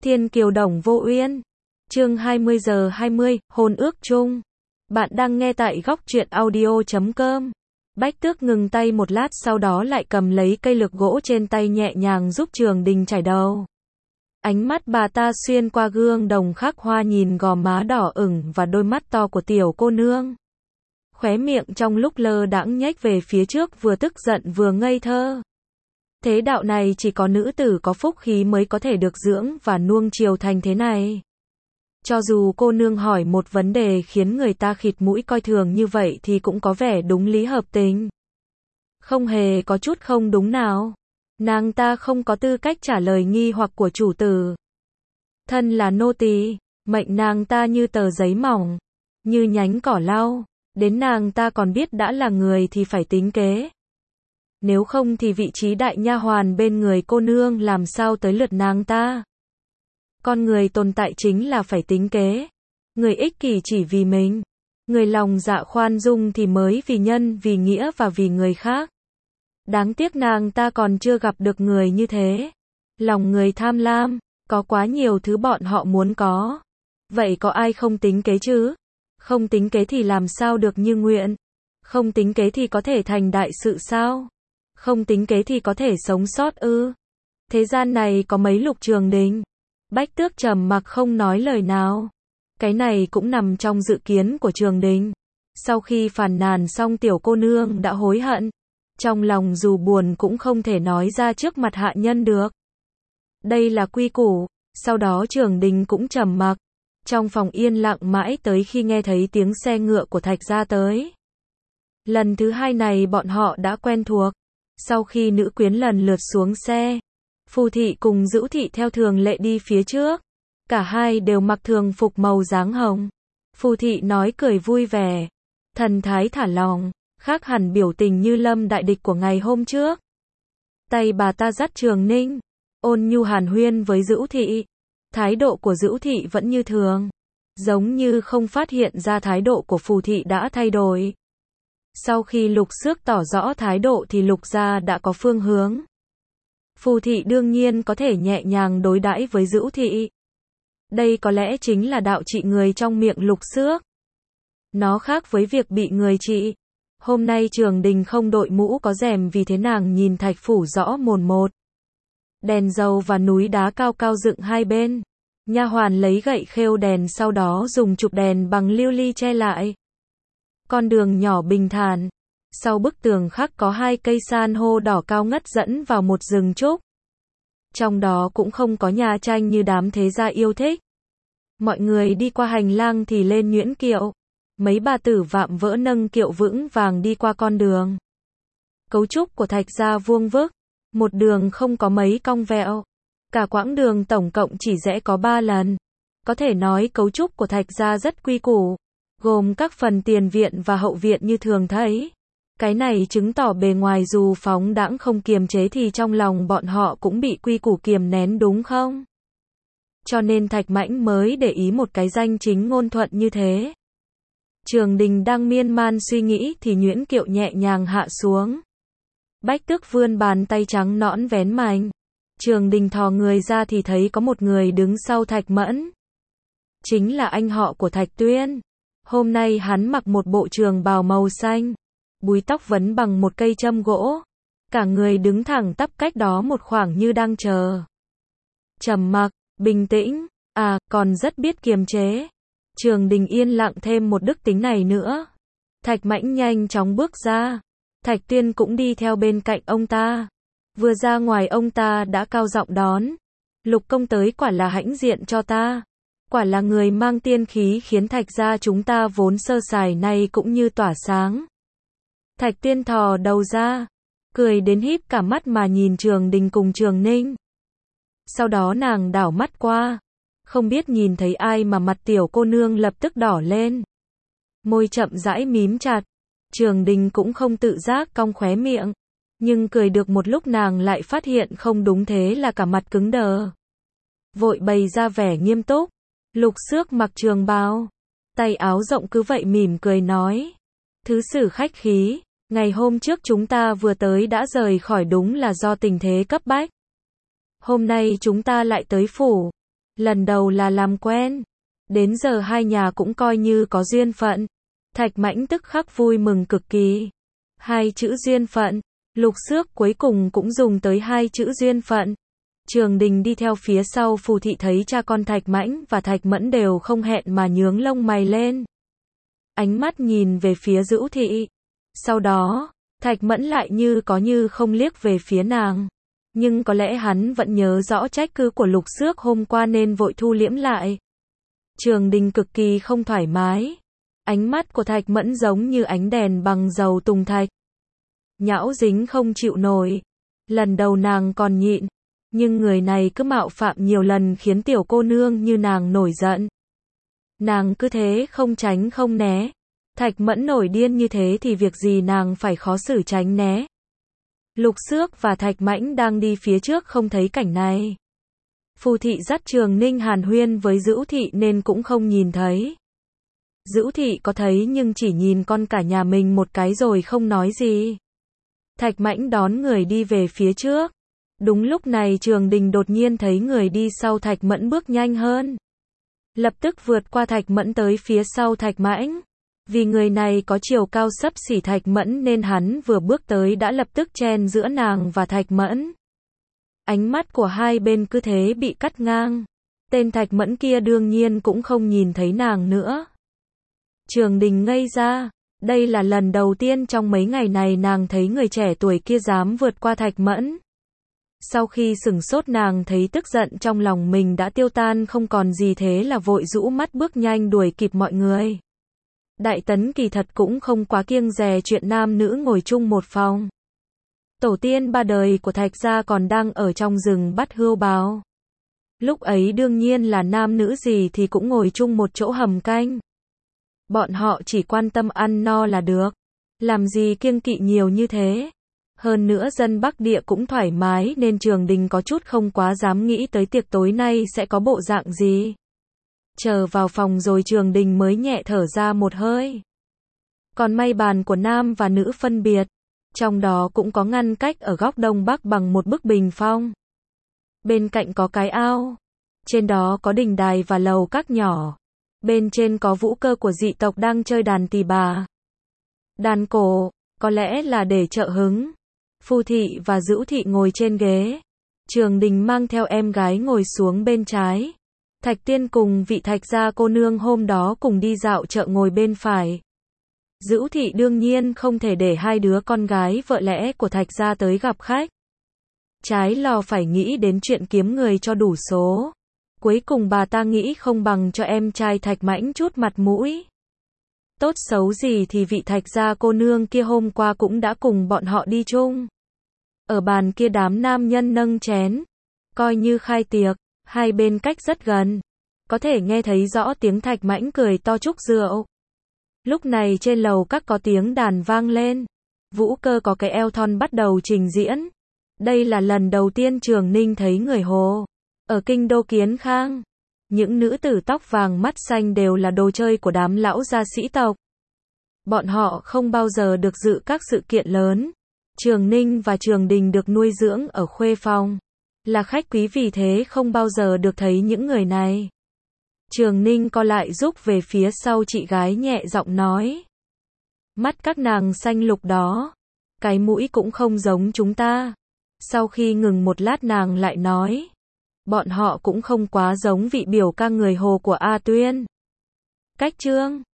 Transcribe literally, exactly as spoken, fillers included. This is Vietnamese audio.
Thiên kiều đồng vô uyên. Chương hai mươi giờ hai mươi, hôn ước chung. Bạn đang nghe tại góc truyện audio chấm com. Bách Tước ngừng tay một lát, sau đó lại cầm lấy cây lược gỗ trên tay nhẹ nhàng giúp Trường Đình chải đầu. Ánh mắt bà ta xuyên qua gương đồng khắc hoa nhìn gò má đỏ ửng và đôi mắt to của tiểu cô nương. Khóe miệng trong lúc lơ đãng nhếch về phía trước, vừa tức giận vừa ngây thơ. Thế đạo này chỉ có nữ tử có phúc khí mới có thể được dưỡng và nuông chiều thành thế này. Cho dù cô nương hỏi một vấn đề khiến người ta khịt mũi coi thường như vậy thì cũng có vẻ đúng lý hợp tình. Không hề có chút không đúng nào. Nàng ta không có tư cách trả lời nghi hoặc của chủ tử. Thân là nô tỳ, mệnh nàng ta như tờ giấy mỏng, như nhánh cỏ lau. Đến nàng ta còn biết đã là người thì phải tính kế. Nếu không thì vị trí đại nha hoàn bên người cô nương làm sao tới lượt nàng ta. Con người tồn tại chính là phải tính kế. Người ích kỷ chỉ vì mình. Người lòng dạ khoan dung thì mới vì nhân, vì nghĩa và vì người khác. Đáng tiếc nàng ta còn chưa gặp được người như thế. Lòng người tham lam, có quá nhiều thứ bọn họ muốn có. Vậy có ai không tính kế chứ? Không tính kế thì làm sao được như nguyện? Không tính kế thì có thể thành đại sự sao? Không tính kế thì có thể sống sót ư? Thế gian này có mấy Lục Trường Đình? Bách Tước trầm mặc không nói lời nào. Cái này cũng nằm trong dự kiến của Trường Đình. Sau khi phàn nàn xong, tiểu cô nương đã hối hận. Trong lòng dù buồn cũng không thể nói ra trước mặt hạ nhân được. Đây là quy củ. Sau đó Trường Đình cũng trầm mặc. Trong phòng yên lặng mãi tới khi nghe thấy tiếng xe ngựa của Thạch gia tới. Lần thứ hai này bọn họ đã quen thuộc. Sau khi nữ quyến lần lượt xuống xe, Phù thị cùng Dữu thị theo thường lệ đi phía trước. Cả hai đều mặc thường phục màu dáng hồng. Phù thị nói cười vui vẻ, thần thái thả lỏng, khác hẳn biểu tình như lâm đại địch của ngày hôm trước. Tay bà ta dắt Trường Ninh, ôn nhu hàn huyên với Dữu thị. Thái độ của Dữu thị vẫn như thường, giống như không phát hiện ra thái độ của Phù thị đã thay đổi. Sau khi Lục Xước tỏ rõ thái độ thì Lục gia đã có phương hướng. Phù thị đương nhiên có thể nhẹ nhàng đối đãi với Dữu thị. Đây có lẽ chính là đạo trị người trong miệng Lục Xước. Nó khác với việc bị người trị. Hôm nay Trường Đình không đội mũ có rèm, vì thế nàng nhìn thạch phủ rõ mồn một. Đèn dầu và núi đá cao cao dựng hai bên. Nha hoàn lấy gậy khêu đèn, sau đó dùng chụp đèn bằng lưu ly che lại. Con đường nhỏ bình thản. Sau bức tường khắc có hai cây san hô đỏ cao ngất dẫn vào một rừng trúc. Trong đó cũng không có nhà tranh như đám thế gia yêu thích. Mọi người đi qua hành lang thì lên nhuyễn kiệu. Mấy bà tử vạm vỡ nâng kiệu vững vàng đi qua con đường. Cấu trúc của Thạch gia vuông vức, một đường không có mấy cong vẹo. Cả quãng đường tổng cộng chỉ rẽ có ba lần. Có thể nói cấu trúc của Thạch gia rất quy củ, gồm các phần tiền viện và hậu viện như thường thấy. Cái này chứng tỏ bề ngoài dù phóng đãng không kiềm chế thì trong lòng bọn họ cũng bị quy củ kiềm nén, đúng không? Cho nên Thạch Mãnh mới để ý một cái danh chính ngôn thuận như thế. Trường Đình đang miên man suy nghĩ thì nhuyễn kiệu nhẹ nhàng hạ xuống. Bách Tước vươn bàn tay trắng nõn vén mành. Trường Đình thò người ra thì thấy có một người đứng sau Thạch Mẫn. Chính là anh họ của Thạch Tuyên. Hôm nay hắn mặc một bộ trường bào màu xanh, búi tóc vấn bằng một cây châm gỗ. Cả người đứng thẳng tắp cách đó một khoảng như đang chờ. Trầm mặc, bình tĩnh, à, còn rất biết kiềm chế. Trường Đình yên lặng thêm một đức tính này nữa. Thạch Mãnh nhanh chóng bước ra. Thạch Tuyên cũng đi theo bên cạnh ông ta. Vừa ra ngoài ông ta đã cao giọng đón. Lục công tới quả là hãnh diện cho ta. Quả là người mang tiên khí khiến Thạch gia chúng ta vốn sơ sài nay cũng như tỏa sáng. Thạch Tuyên thò đầu ra, cười đến híp cả mắt mà nhìn Trường Đình cùng Trường Ninh. Sau đó nàng đảo mắt qua, không biết nhìn thấy ai mà mặt tiểu cô nương lập tức đỏ lên. Môi chậm rãi mím chặt. Trường Đình cũng không tự giác cong khóe miệng, nhưng cười được một lúc nàng lại phát hiện không đúng, thế là cả mặt cứng đờ. Vội bày ra vẻ nghiêm túc. Lục Xước mặc trường bào, tay áo rộng cứ vậy mỉm cười nói. Thứ sử khách khí, ngày hôm trước chúng ta vừa tới đã rời khỏi đúng là do tình thế cấp bách. Hôm nay chúng ta lại tới phủ, Lần đầu là làm quen. Đến giờ hai nhà cũng coi như có duyên phận. Thạch Mãnh tức khắc vui mừng cực kỳ. Hai chữ duyên phận. Lục Xước cuối cùng cũng dùng tới hai chữ duyên phận. Trường Đình đi theo phía sau Phù thị thấy cha con Thạch Mãnh và Thạch Mẫn đều không hẹn mà nhướng lông mày lên. Ánh mắt nhìn về phía Dữu thị. Sau đó, Thạch Mẫn lại như có như không liếc về phía nàng. Nhưng có lẽ hắn vẫn nhớ rõ trách cứ của Lục Xước hôm qua nên vội thu liễm lại. Trường Đình cực kỳ không thoải mái. Ánh mắt của Thạch Mẫn giống như ánh đèn bằng dầu tùng thạch. Nhão dính không chịu nổi. Lần đầu nàng còn nhịn. Nhưng người này cứ mạo phạm nhiều lần khiến tiểu cô nương như nàng nổi giận. Nàng cứ thế không tránh không né. Thạch Mẫn nổi điên như thế thì việc gì nàng phải khó xử tránh né. Lục Xước và Thạch Mãnh đang đi phía trước không thấy cảnh này. Phù thị dắt Trường Ninh hàn huyên với Dữu thị nên cũng không nhìn thấy. Dữu thị có thấy nhưng chỉ nhìn con cả nhà mình một cái rồi không nói gì. Thạch Mãnh đón người đi về phía trước. Đúng lúc này Trường Đình đột nhiên thấy người đi sau Thạch Mẫn bước nhanh hơn. Lập tức vượt qua Thạch Mẫn tới phía sau Thạch Mãnh. Vì người này có chiều cao xấp xỉ Thạch Mẫn nên hắn vừa bước tới đã lập tức chen giữa nàng và Thạch Mẫn. Ánh mắt của hai bên cứ thế bị cắt ngang. Tên Thạch Mẫn kia đương nhiên cũng không nhìn thấy nàng nữa. Trường Đình ngây ra. Đây là lần đầu tiên trong mấy ngày này nàng thấy người trẻ tuổi kia dám vượt qua Thạch Mẫn. Sau khi sửng sốt nàng thấy tức giận trong lòng mình đã tiêu tan không còn gì thế là vội rũ mắt bước nhanh đuổi kịp mọi người. Đại Tấn kỳ thật cũng không quá kiêng dè chuyện nam nữ ngồi chung một phòng. Tổ tiên ba đời của Thạch gia còn đang ở trong rừng bắt hươu báo. Lúc ấy đương nhiên là nam nữ gì thì cũng ngồi chung một chỗ hầm canh. Bọn họ chỉ quan tâm ăn no là được. Làm gì kiêng kỵ nhiều như thế. Hơn nữa dân Bắc Địa cũng thoải mái nên Trường Đình có chút không quá dám nghĩ tới tiệc tối nay sẽ có bộ dạng gì. Chờ vào phòng rồi Trường Đình mới nhẹ thở ra một hơi. Còn may bàn của nam và nữ phân biệt. Trong đó cũng có ngăn cách ở góc đông bắc bằng một bức bình phong. Bên cạnh có cái ao. Trên đó có đình đài và lầu các nhỏ. Bên trên có vũ cơ của dị tộc đang chơi đàn tỳ bà. Đàn cổ, có lẽ là để trợ hứng. Phù thị và Dữu thị ngồi trên ghế. Trường Đình mang theo em gái ngồi xuống bên trái. Thạch Tiên cùng vị Thạch gia cô nương hôm đó cùng đi dạo chợ ngồi bên phải. Dữu thị đương nhiên không thể để hai đứa con gái vợ lẽ của Thạch gia tới gặp khách. Trái lò phải nghĩ đến chuyện kiếm người cho đủ số. Cuối cùng bà ta nghĩ không bằng cho em trai Thạch Mãnh chút mặt mũi. Tốt xấu gì thì vị Thạch gia cô nương kia hôm qua cũng đã cùng bọn họ đi chung. Ở bàn kia đám nam nhân nâng chén. Coi như khai tiệc, hai bên cách rất gần. Có thể nghe thấy rõ tiếng Thạch Mãnh cười to chúc rượu. Lúc này trên lầu các có tiếng đàn vang lên. Vũ cơ có cái eo thon bắt đầu trình diễn. Đây là lần đầu tiên Trường Ninh thấy người Hồ. Ở kinh đô Kiến Khang, những nữ tử tóc vàng mắt xanh đều là đồ chơi của đám lão gia sĩ tộc. Bọn họ không bao giờ được dự các sự kiện lớn. Trường Ninh và Trường Đình được nuôi dưỡng ở khuê phòng. Là khách quý vì thế không bao giờ được thấy những người này. Trường Ninh co lại rúc về phía sau chị gái nhẹ giọng nói. Mắt các nàng xanh lục đó. Cái mũi cũng không giống chúng ta. Sau khi ngừng một lát nàng lại nói. Bọn họ cũng không quá giống vị biểu ca người Hồ của A Tuyên. Cách chương